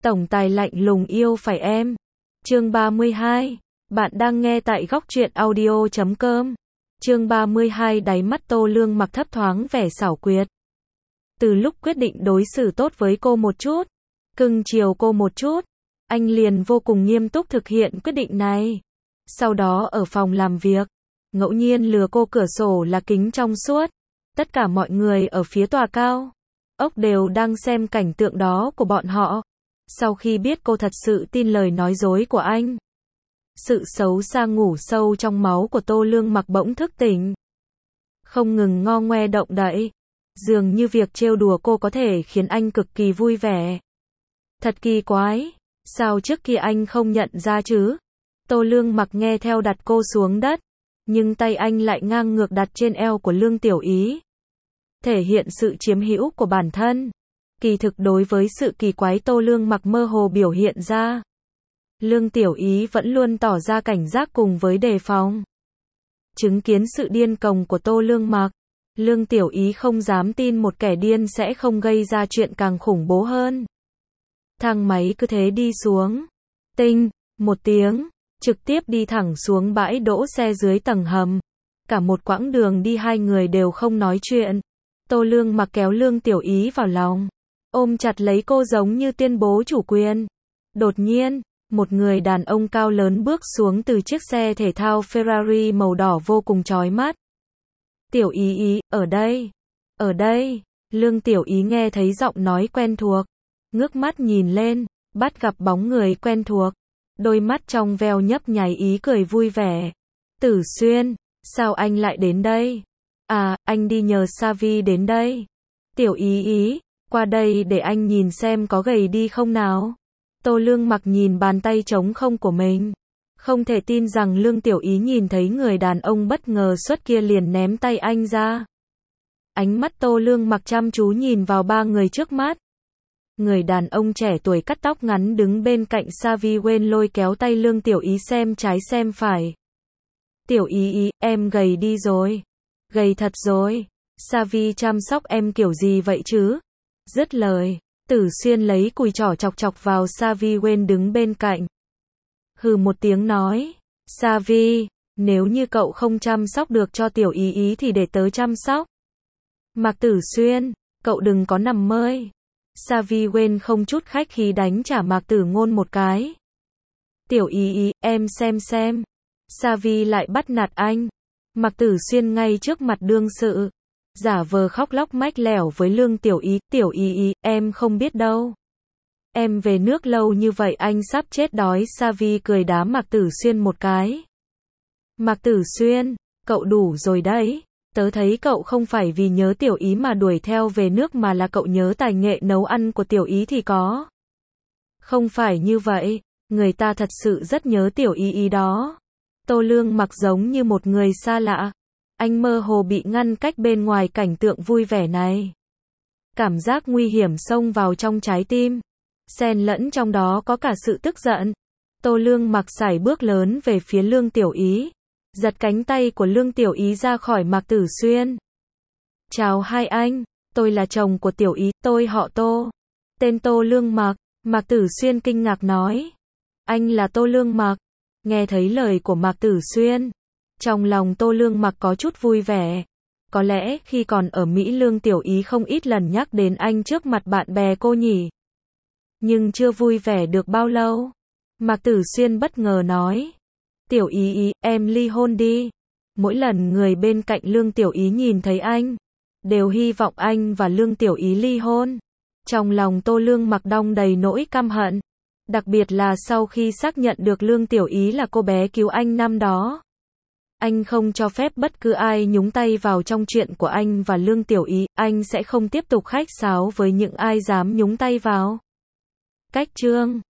Tổng tài lạnh lùng yêu phải em. Chương 32. Bạn đang nghe tại góc truyện audio.com. Chương 32. Đáy mắt Tô Lương Mặc thấp thoáng vẻ xảo quyệt. Từ lúc quyết định đối xử tốt với cô một chút, cưng chiều cô một chút, anh liền vô cùng nghiêm túc thực hiện quyết định này. Sau đó ở phòng làm việc, ngẫu nhiên lừa cô cửa sổ là kính trong suốt. Tất cả mọi người ở phía tòa cao ốc đều đang xem cảnh tượng đó của bọn họ. Sau khi biết cô thật sự tin lời nói dối của anh, sự xấu xa ngủ sâu trong máu của Tô Lương Mặc bỗng thức tỉnh, không ngừng ngo ngoe động đậy. Dường như việc trêu đùa cô có thể khiến anh cực kỳ vui vẻ. Thật kỳ quái, sao trước kia anh không nhận ra chứ? Tô Lương Mặc nghe theo đặt cô xuống đất, nhưng tay anh lại ngang ngược đặt trên eo của Lương Tiểu Ý, thể hiện sự chiếm hữu của bản thân. Kỳ thực đối với sự kỳ quái Tô Lương Mặc mơ hồ biểu hiện ra, Lương Tiểu Ý vẫn luôn tỏ ra cảnh giác cùng với đề phòng. Chứng kiến sự điên cuồng của Tô Lương Mặc, Lương Tiểu Ý không dám tin một kẻ điên sẽ không gây ra chuyện càng khủng bố hơn. Thang máy cứ thế đi xuống. Tinh, một tiếng, trực tiếp đi thẳng xuống bãi đỗ xe dưới tầng hầm. Cả một quãng đường đi hai người đều không nói chuyện. Tô Lương Mặc kéo Lương Tiểu Ý vào lòng, ôm chặt lấy cô giống như tuyên bố chủ quyền. Đột nhiên, một người đàn ông cao lớn bước xuống từ chiếc xe thể thao Ferrari màu đỏ vô cùng chói mắt. Tiểu Ý Ý, ở đây. Ở đây. Lương Tiểu Ý nghe thấy giọng nói quen thuộc, ngước mắt nhìn lên, bắt gặp bóng người quen thuộc. Đôi mắt trong veo nhấp nháy ý cười vui vẻ. Tử Xuyên, sao anh lại đến đây? À, anh đi nhờ Savi đến đây. Tiểu Ý Ý, qua đây để anh nhìn xem có gầy đi không nào. Tô Lương Mặc nhìn bàn tay trống không của mình, không thể tin rằng Lương Tiểu Ý nhìn thấy người đàn ông bất ngờ xuất kia liền ném tay anh ra. Ánh mắt Tô Lương Mặc chăm chú nhìn vào ba người trước mắt. Người đàn ông trẻ tuổi cắt tóc ngắn đứng bên cạnh Savi quên lôi kéo tay Lương Tiểu Ý xem trái xem phải. Tiểu Ý Ý, em gầy đi rồi. Gầy thật rồi. Savi chăm sóc em kiểu gì vậy chứ? Dứt lời, Tử Xuyên lấy cùi trỏ chọc chọc vào Savi quên đứng bên cạnh. Hừ một tiếng nói, Savi, nếu như cậu không chăm sóc được cho Tiểu Ý Ý thì để tớ chăm sóc. Mạc Tử Xuyên, cậu đừng có nằm mơ. Savi quên không chút khách khí đánh trả Mạc Tử Ngôn một cái. Tiểu Ý Ý, em xem. Savi lại bắt nạt anh. Mạc Tử Xuyên ngay trước mặt đương sự, giả vờ khóc lóc mách lẻo với Lương Tiểu Ý. Tiểu Ý Ý, em không biết đâu. Em về nước lâu như vậy anh sắp chết đói. Savi cười đá Mạc Tử Xuyên một cái. Mạc Tử Xuyên, cậu đủ rồi đấy. Tớ thấy cậu không phải vì nhớ Tiểu Ý mà đuổi theo về nước mà là cậu nhớ tài nghệ nấu ăn của Tiểu Ý thì có. Không phải như vậy, người ta thật sự rất nhớ Tiểu Ý Ý đó. Tô Lương Mặc giống như một người xa lạ. Anh mơ hồ bị ngăn cách bên ngoài cảnh tượng vui vẻ này. Cảm giác nguy hiểm xông vào trong trái tim. Xen lẫn trong đó có cả sự tức giận. Tô Lương Mặc sải bước lớn về phía Lương Tiểu Ý, giật cánh tay của Lương Tiểu Ý ra khỏi Mạc Tử Xuyên. Chào hai anh, tôi là chồng của Tiểu Ý, tôi họ Tô. Tên Tô Lương Mặc. Mạc Tử Xuyên kinh ngạc nói. Anh là Tô Lương Mặc. Nghe thấy lời của Mạc Tử Xuyên, trong lòng Tô Lương Mặc có chút vui vẻ. Có lẽ khi còn ở Mỹ Lương Tiểu Ý không ít lần nhắc đến anh trước mặt bạn bè cô nhỉ. Nhưng chưa vui vẻ được bao lâu, Mạc Tử Xuyên bất ngờ nói. Tiểu Ý Ý, em ly hôn đi. Mỗi lần người bên cạnh Lương Tiểu Ý nhìn thấy anh, đều hy vọng anh và Lương Tiểu Ý ly hôn. Trong lòng Tô Lương Mặc đong đầy nỗi căm hận. Đặc biệt là sau khi xác nhận được Lương Tiểu Ý là cô bé cứu anh năm đó. Anh không cho phép bất cứ ai nhúng tay vào trong chuyện của anh và Lương Tiểu Ý. Anh sẽ không tiếp tục khách sáo với những ai dám nhúng tay vào. Cách chương